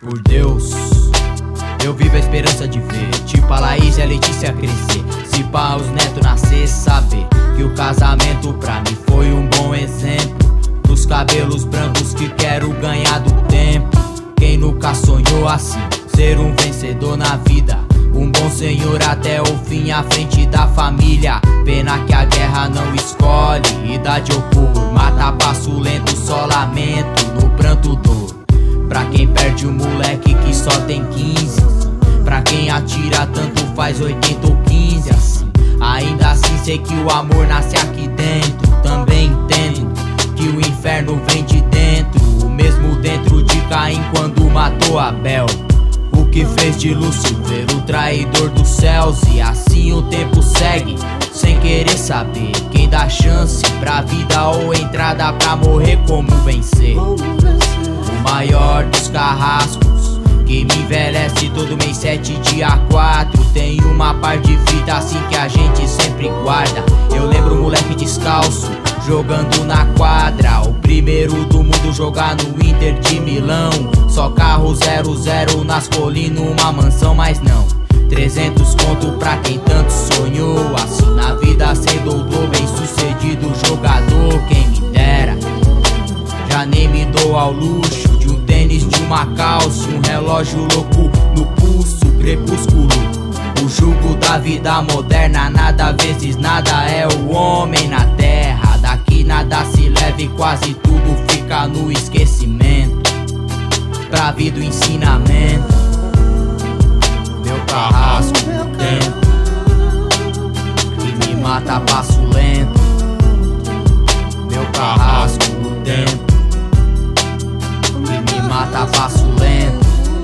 por Deus, eu vivo a esperança de ver tipo a Laís e a Letícia crescer. Se pá os netos nascer, saber que o casamento pra mim foi um bom exemplo. Dos cabelos brancos que quero ganhar do tempo. Quem nunca sonhou assim, ser um vencedor na vida, um bom senhor até o fim à frente da família. Pena que a guerra não escolhe idade ou cor. Mata passo lento, só lamento no pranto dor. Pra quem perde o moleque que só tem 15. Pra quem atira tanto faz 80 ou 15 assim. Ainda assim sei que o amor nasce aqui dentro. Também entendo que o inferno vem de dentro. O mesmo dentro de Caim quando matou Abel. O que fez de Lúcifer o traidor dos céus. E assim o tempo segue sem querer saber quem dá chance pra vida ou entrada pra morrer como vencer. O maior dos carrascos que me envelhece todo mês 7 dia 4. Tem uma par de fita assim que a gente sempre guarda. Eu lembro o moleque descalço jogando na quadra. O primeiro do mundo jogar no Inter de Milão. Só carro 00 nas colinas, uma mansão, mas não 300 conto pra quem tanto sonhou. Assim na vida ser doutor, bem sucedido jogador, quem me dera. Já nem me dou ao luxo de um tênis, de uma calça, um relógio louco no pulso, crepúsculo. O jugo da vida moderna, nada vezes nada é o homem na terra. Daqui nada se leva e quase tudo fica no esquecimento. Pra vida o ensinamento. Meu carrasco no tempo que me mata passo lento. Meu carrasco no tempo que me mata passo lento.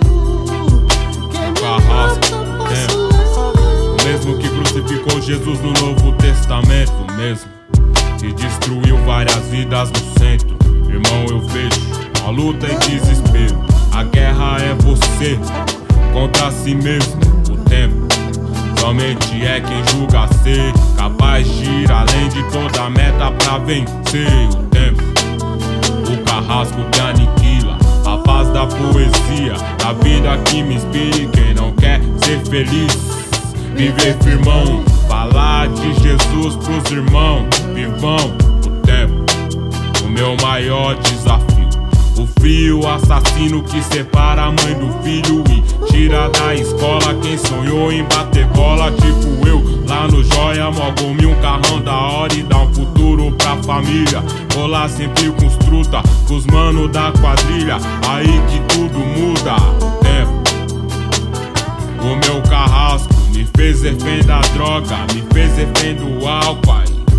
Carrasco no tempo, o mesmo que crucificou Jesus no Novo Testamento, mesmo que destruiu várias vidas no centro. Irmão, eu vejo a luta e desespero. A guerra é você contra si mesmo. O tempo somente é quem julga ser capaz de ir além de toda meta pra vencer. O tempo, o carrasco que aniquila a paz da poesia, da vida que me inspire. Quem não quer ser feliz, viver firmão, falar de Jesus pros irmãos. Vivão o tempo, o meu maior desafio. O frio assassino que separa a mãe do filho e tira da escola quem sonhou em bater bola. Tipo eu, lá no Joia, Mogumi, um carrão da hora e dá um futuro pra família. Rolar sempre com os truta, com os mano da quadrilha. Aí que tudo muda. O tempo, o meu carrasco me fez refém da droga, me fez refém do álcool.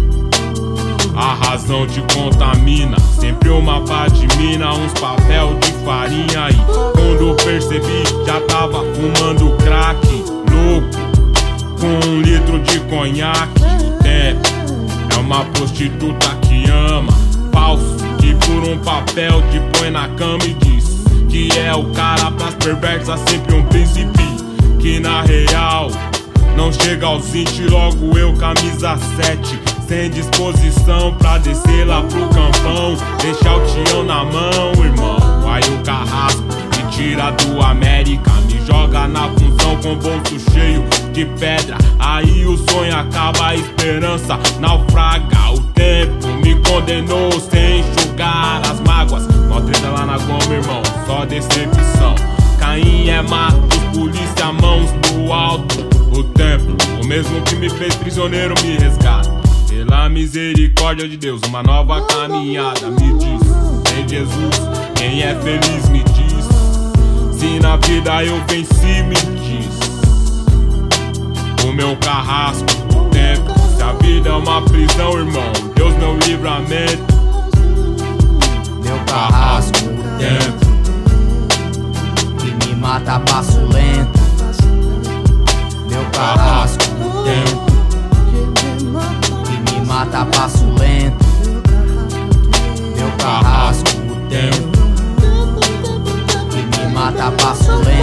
A razão te contamina, sempre uma pá de mina, uns papel de farinha. E quando percebi, já tava fumando crack, louco, com 1 litro de conhaque. O tempo é uma prostituta que ama, falso, que por um papel te põe na cama e diz que é o cara. Pras perversas sempre um príncipe, que na real não chega aos 20, logo eu camisa 7. Sem disposição pra descer lá pro campão, deixar o tião na mão, irmão. Aí o carrasco me tira do América, me joga na função com bolso cheio de pedra. Aí o sonho acaba, a esperança naufraga. O tempo me condenou sem enxugar as mágoas. Nós treta lá na goma, irmão, só decepção. Caim é mato, polícia, mãos pro alto. O tempo, o mesmo que me fez prisioneiro, me resgata. Pela misericórdia de Deus, uma nova caminhada. Me diz, em Jesus, quem é feliz me diz. Se na vida eu venci, me diz. O meu carrasco, o tempo. Se a vida é uma prisão, irmão, Deus meu livramento. Meu carrasco, o tempo que me mata passo lento. Meu carrasco, o tempo que me mata passo lento. Meu carrasco, o tempo que me mata passo lento.